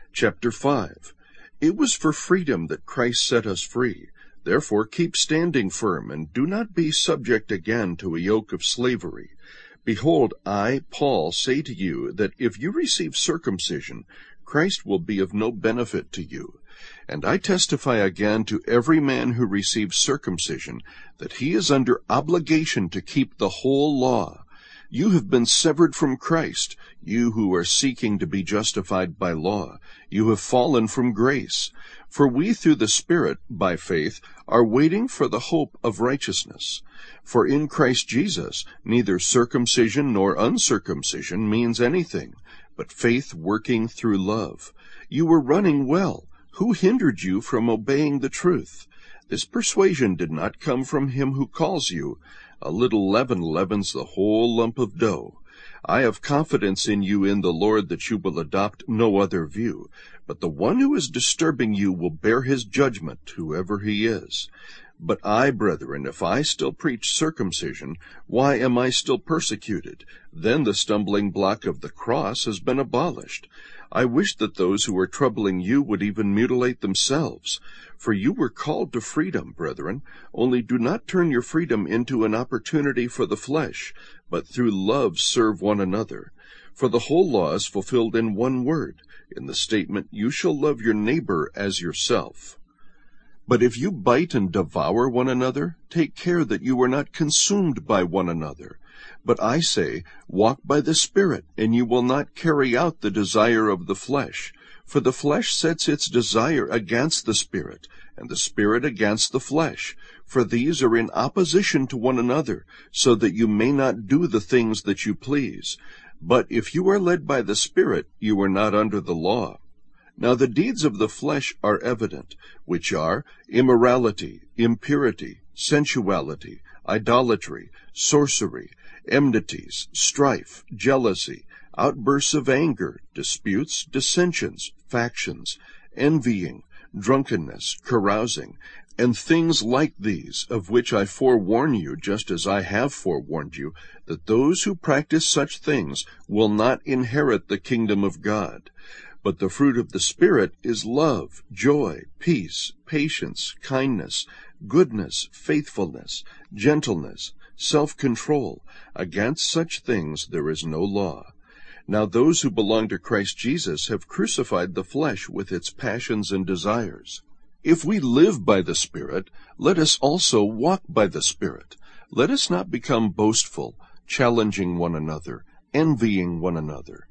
Chapter 5. It was for freedom that Christ set us free. Therefore keep standing firm, and do not be subject again to a yoke of slavery. Behold, I, Paul, say to you that if you receive circumcision, Christ will be of no benefit to you. And I testify again to every man who receives circumcision that he is under obligation to keep the whole law. You have been severed from Christ, you who are seeking to be justified by law. You have fallen from grace. For we through the Spirit, by faith, are waiting for the hope of righteousness. For in Christ Jesus neither circumcision nor uncircumcision means anything, but faith working through love. You were running well. Who hindered you from obeying the truth? This persuasion did not come from him who calls you. A little leaven leavens the whole lump of dough. I have confidence in you in the Lord that you will adopt no other view, but the one who is disturbing you will bear his judgment, whoever he is. But I, brethren, if I still preach circumcision, why am I still persecuted? Then the stumbling block of the cross has been abolished. I wish that those who are troubling you would even mutilate themselves. For you were called to freedom, brethren, only do not turn your freedom into an opportunity for the flesh, but through love serve one another. For the whole law is fulfilled in one word, in the statement, you shall love your neighbor as yourself. But if you bite and devour one another, take care that you are not consumed by one another. But I say, walk by the Spirit, and you will not carry out the desire of the flesh. For the flesh sets its desire against the Spirit, and the Spirit against the flesh. For these are in opposition to one another, so that you may not do the things that you please. But if you are led by the Spirit, you are not under the law. Now the deeds of the flesh are evident, which are immorality, impurity, sensuality, idolatry, sorcery, enmities, strife, jealousy, outbursts of anger, disputes, dissensions, factions, envying, drunkenness, carousing, and things like these, of which I forewarn you, just as I have forewarned you, that those who practice such things will not inherit the kingdom of God. But the fruit of the Spirit is love, joy, peace, patience, kindness, goodness, faithfulness, gentleness, self-control. Against such things there is no law. Now those who belong to Christ Jesus have crucified the flesh with its passions and desires. If we live by the Spirit, let us also walk by the Spirit. Let us not become boastful, challenging one another, envying one another.